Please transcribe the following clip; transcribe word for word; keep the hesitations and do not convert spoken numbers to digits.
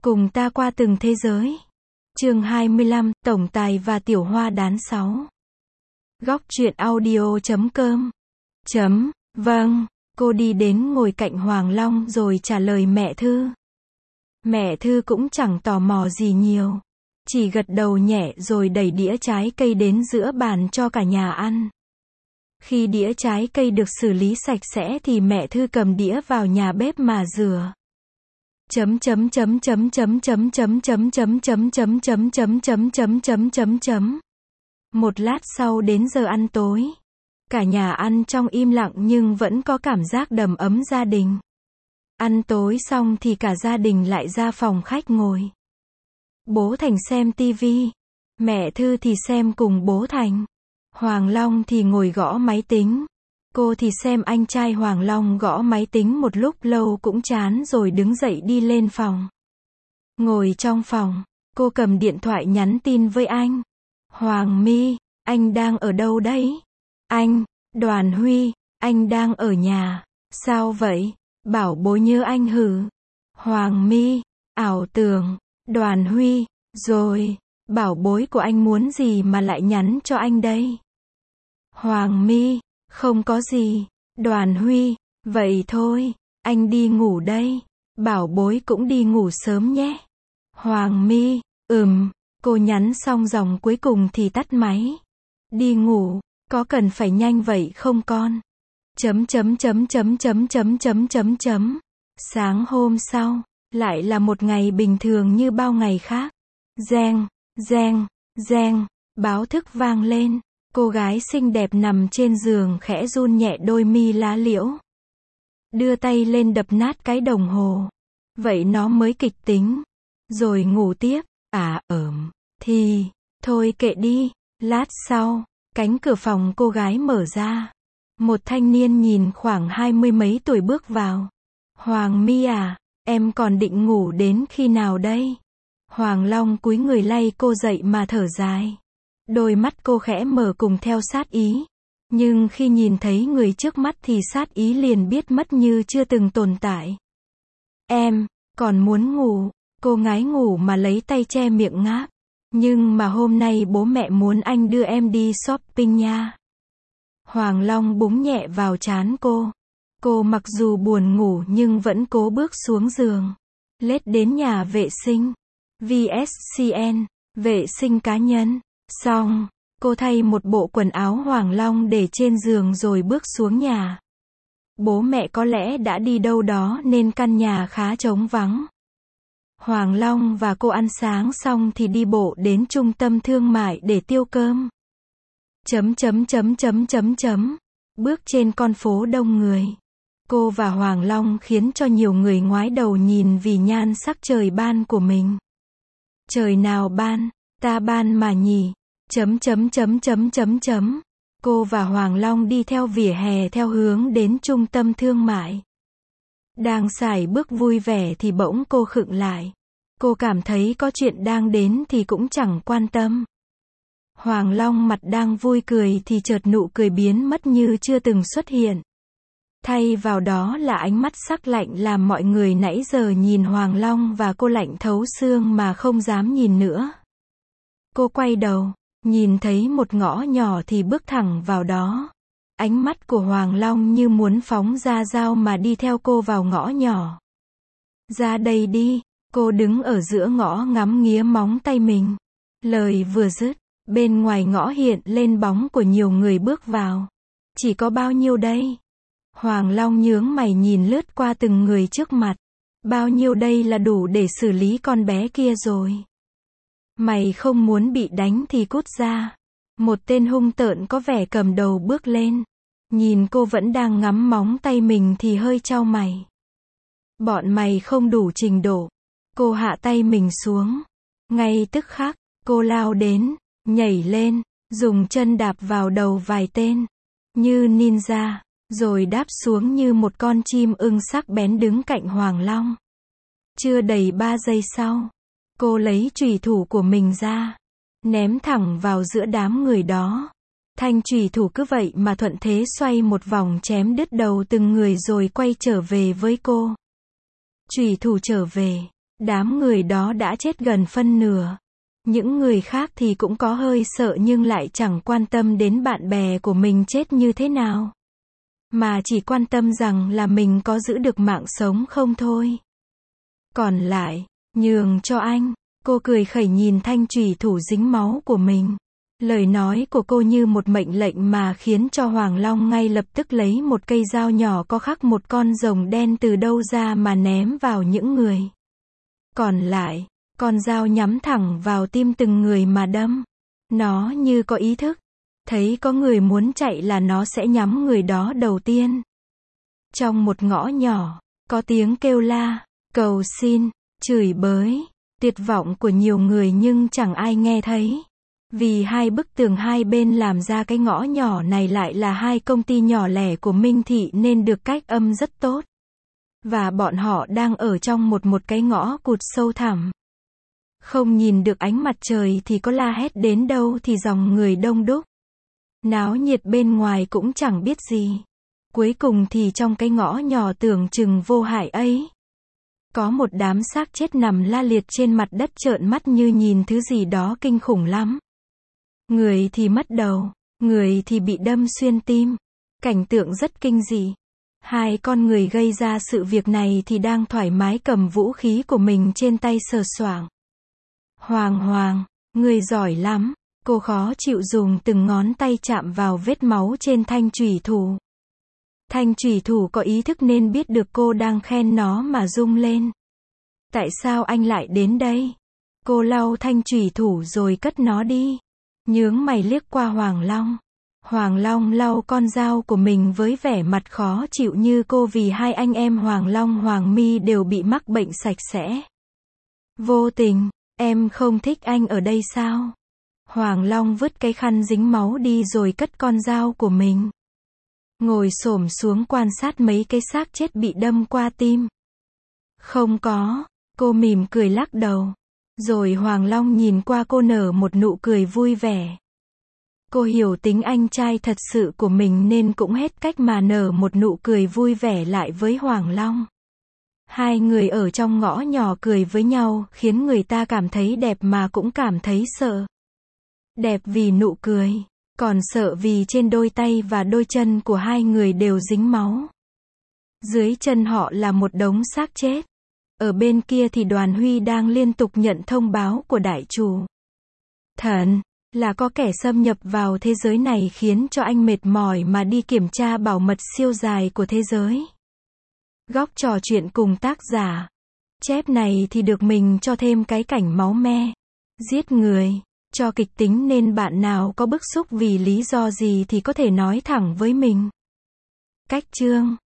Cùng ta qua từng thế giới. Chương hai mươi lăm, Tổng tài và Tiểu Hoa đán sáu. Góc truyện audio chấm com. Chấm, vâng, cô đi đến ngồi cạnh Hoàng Long rồi trả lời mẹ Thư. Mẹ Thư cũng chẳng tò mò gì nhiều. Chỉ gật đầu nhẹ rồi đẩy đĩa trái cây đến giữa bàn cho cả nhà ăn. Khi đĩa trái cây được xử lý sạch sẽ thì mẹ Thư cầm đĩa vào nhà bếp mà rửa. Chấm chấm chấm chấm chấm chấm chấm chấm chấm chấm chấm chấm chấm chấm chấm chấm chấm chấm. Một lát sau đến giờ ăn tối. Cả nhà ăn trong im lặng nhưng vẫn có cảm giác đầm ấm gia đình. Ăn tối xong thì cả gia đình lại ra phòng khách ngồi. Bố Thành xem tivi. Mẹ Thư thì xem cùng bố Thành. Hoàng Long thì ngồi gõ máy tính. Cô thì xem anh trai Hoàng Long gõ máy tính một lúc lâu cũng chán rồi đứng dậy đi lên phòng. Ngồi trong phòng, cô cầm điện thoại nhắn tin với anh. Hoàng My, anh đang ở đâu đấy? Anh, Đoàn Huy, anh đang ở nhà. Sao vậy? Bảo bố nhớ anh hử? Hoàng My, ảo tưởng. Đoàn Huy, rồi, bảo bối của anh muốn gì mà lại nhắn cho anh đây? Hoàng My, không có gì. Đoàn Huy, vậy thôi, anh đi ngủ đây. Bảo bối cũng đi ngủ sớm nhé. Hoàng My, ừm, cô nhắn xong dòng cuối cùng thì tắt máy. Đi ngủ, có cần phải nhanh vậy không con? Chấm chấm chấm chấm chấm chấm chấm chấm chấm. Sáng hôm sau, lại là một ngày bình thường như bao ngày khác. Reng, reng, reng, báo thức vang lên. Cô gái xinh đẹp nằm trên giường khẽ run nhẹ đôi mi lá liễu. Đưa tay lên đập nát cái đồng hồ. Vậy nó mới kịch tính. Rồi ngủ tiếp. À ởm, thì, thôi kệ đi. Lát sau, cánh cửa phòng cô gái mở ra. Một thanh niên nhìn khoảng hai mươi mấy tuổi bước vào. Hoàng My à, em còn định ngủ đến khi nào đây? Hoàng Long cúi người lay cô dậy mà thở dài. Đôi mắt cô khẽ mở cùng theo sát ý. Nhưng khi nhìn thấy người trước mắt thì sát ý liền biết mất như chưa từng tồn tại. Em, còn muốn ngủ. Cô ngái ngủ mà lấy tay che miệng ngáp. Nhưng mà hôm nay bố mẹ muốn anh đưa em đi shopping nha. Hoàng Long búng nhẹ vào trán cô. Cô mặc dù buồn ngủ nhưng vẫn cố bước xuống giường. Lết đến nhà vệ sinh. vê ét xê en, vệ sinh cá nhân. Xong, cô thay một bộ quần áo Hoàng Long để trên giường rồi bước xuống nhà. Bố mẹ có lẽ đã đi đâu đó nên căn nhà khá trống vắng. Hoàng Long và cô ăn sáng xong thì đi bộ đến trung tâm thương mại để tiêu cơm. Chấm chấm chấm chấm chấm chấm. Bước trên con phố đông người. Cô và Hoàng Long khiến cho nhiều người ngoái đầu nhìn vì nhan sắc trời ban của mình. Trời nào ban, ta ban mà nhỉ. Chấm chấm chấm chấm chấm chấm. Cô và Hoàng Long đi theo vỉa hè theo hướng đến trung tâm thương mại. Đang sải bước vui vẻ thì bỗng cô khựng lại. Cô cảm thấy có chuyện đang đến thì cũng chẳng quan tâm. Hoàng Long mặt đang vui cười thì chợt nụ cười biến mất như chưa từng xuất hiện. Thay vào đó là ánh mắt sắc lạnh làm mọi người nãy giờ nhìn Hoàng Long và cô lạnh thấu xương mà không dám nhìn nữa. Cô quay đầu, nhìn thấy một ngõ nhỏ thì bước thẳng vào đó. Ánh mắt của Hoàng Long như muốn phóng ra dao mà đi theo cô vào ngõ nhỏ. Ra đây đi, cô đứng ở giữa ngõ ngắm nghía móng tay mình. Lời vừa dứt, bên ngoài ngõ hiện lên bóng của nhiều người bước vào. Chỉ có bao nhiêu đây? Hoàng Long nhướng mày nhìn lướt qua từng người trước mặt. Bao nhiêu đây là đủ để xử lý con bé kia rồi. Mày không muốn bị đánh thì cút ra. Một tên hung tợn có vẻ cầm đầu bước lên. Nhìn cô vẫn đang ngắm móng tay mình thì hơi chau mày. Bọn mày không đủ trình độ. Cô hạ tay mình xuống. Ngay tức khắc, cô lao đến, nhảy lên, dùng chân đạp vào đầu vài tên. Như ninja, rồi đáp xuống như một con chim ưng sắc bén đứng cạnh Hoàng Long. Chưa đầy ba giây sau, cô lấy chùy thủ của mình ra. Ném thẳng vào giữa đám người đó. Thanh chùy thủ cứ vậy mà thuận thế xoay một vòng chém đứt đầu từng người rồi quay trở về với cô. Chùy thủ trở về, Đám người đó đã chết gần phân nửa. Những người khác thì cũng có hơi sợ nhưng lại chẳng quan tâm đến bạn bè của mình chết như thế nào. Mà chỉ quan tâm rằng là mình có giữ được mạng sống không thôi. Còn lại, nhường cho anh. Cô cười khẩy nhìn thanh chủy thủ dính máu của mình. Lời nói của cô như một mệnh lệnh mà khiến cho Hoàng Long ngay lập tức lấy một cây dao nhỏ có khắc một con rồng đen từ đâu ra mà ném vào những người. Còn lại, con dao nhắm thẳng vào tim từng người mà đâm. Nó như có ý thức. Thấy có người muốn chạy là nó sẽ nhắm người đó đầu tiên. Trong một ngõ nhỏ, có tiếng kêu la, cầu xin, chửi bới, tuyệt vọng của nhiều người nhưng chẳng ai nghe thấy. Vì hai bức tường hai bên làm ra cái ngõ nhỏ này lại là hai công ty nhỏ lẻ của Minh Thị nên được cách âm rất tốt. Và bọn họ đang ở trong một một cái ngõ cụt sâu thẳm. Không nhìn được ánh mặt trời thì có la hét đến đâu thì dòng người đông đúc. Náo nhiệt bên ngoài cũng chẳng biết gì. Cuối cùng thì trong cái ngõ nhỏ tưởng chừng vô hại ấy, có một đám xác chết nằm la liệt trên mặt đất trợn mắt như nhìn thứ gì đó kinh khủng lắm. Người thì mất đầu, người thì bị đâm xuyên tim. Cảnh tượng rất kinh dị. Hai con người gây ra sự việc này thì đang thoải mái cầm vũ khí của mình trên tay sờ soạng. Hoàng Hoàng, người giỏi lắm. Cô khó chịu dùng từng ngón tay chạm vào vết máu trên thanh chủy thủ. Thanh chủy thủ có ý thức nên biết được cô đang khen nó mà rung lên. Tại sao anh lại đến đây? Cô lau thanh chủy thủ rồi cất nó đi. Nhướng mày liếc qua Hoàng Long. Hoàng Long lau con dao của mình với vẻ mặt khó chịu như cô vì hai anh em Hoàng Long Hoàng My đều bị mắc bệnh sạch sẽ. Vô tình, em không thích anh ở đây sao? Hoàng Long vứt cái khăn dính máu đi rồi cất con dao của mình. Ngồi xổm xuống quan sát mấy cái xác chết bị đâm qua tim. Không có, cô mỉm cười lắc đầu. Rồi Hoàng Long nhìn qua cô nở một nụ cười vui vẻ. Cô hiểu tính anh trai thật sự của mình nên cũng hết cách mà nở một nụ cười vui vẻ lại với Hoàng Long. Hai người ở trong ngõ nhỏ cười với nhau khiến người ta cảm thấy đẹp mà cũng cảm thấy sợ. Đẹp vì nụ cười, còn sợ vì trên đôi tay và đôi chân của hai người đều dính máu. Dưới chân họ là một đống xác chết. Ở bên kia thì Đoàn Huy đang liên tục nhận thông báo của đại chủ. Thần, là có kẻ xâm nhập vào thế giới này khiến cho anh mệt mỏi mà đi kiểm tra bảo mật siêu dài của thế giới. Góc trò chuyện cùng tác giả. Chép này thì được mình cho thêm cái cảnh máu me, giết người, cho kịch tính nên bạn nào có bức xúc vì lý do gì thì có thể nói thẳng với mình. Cách chương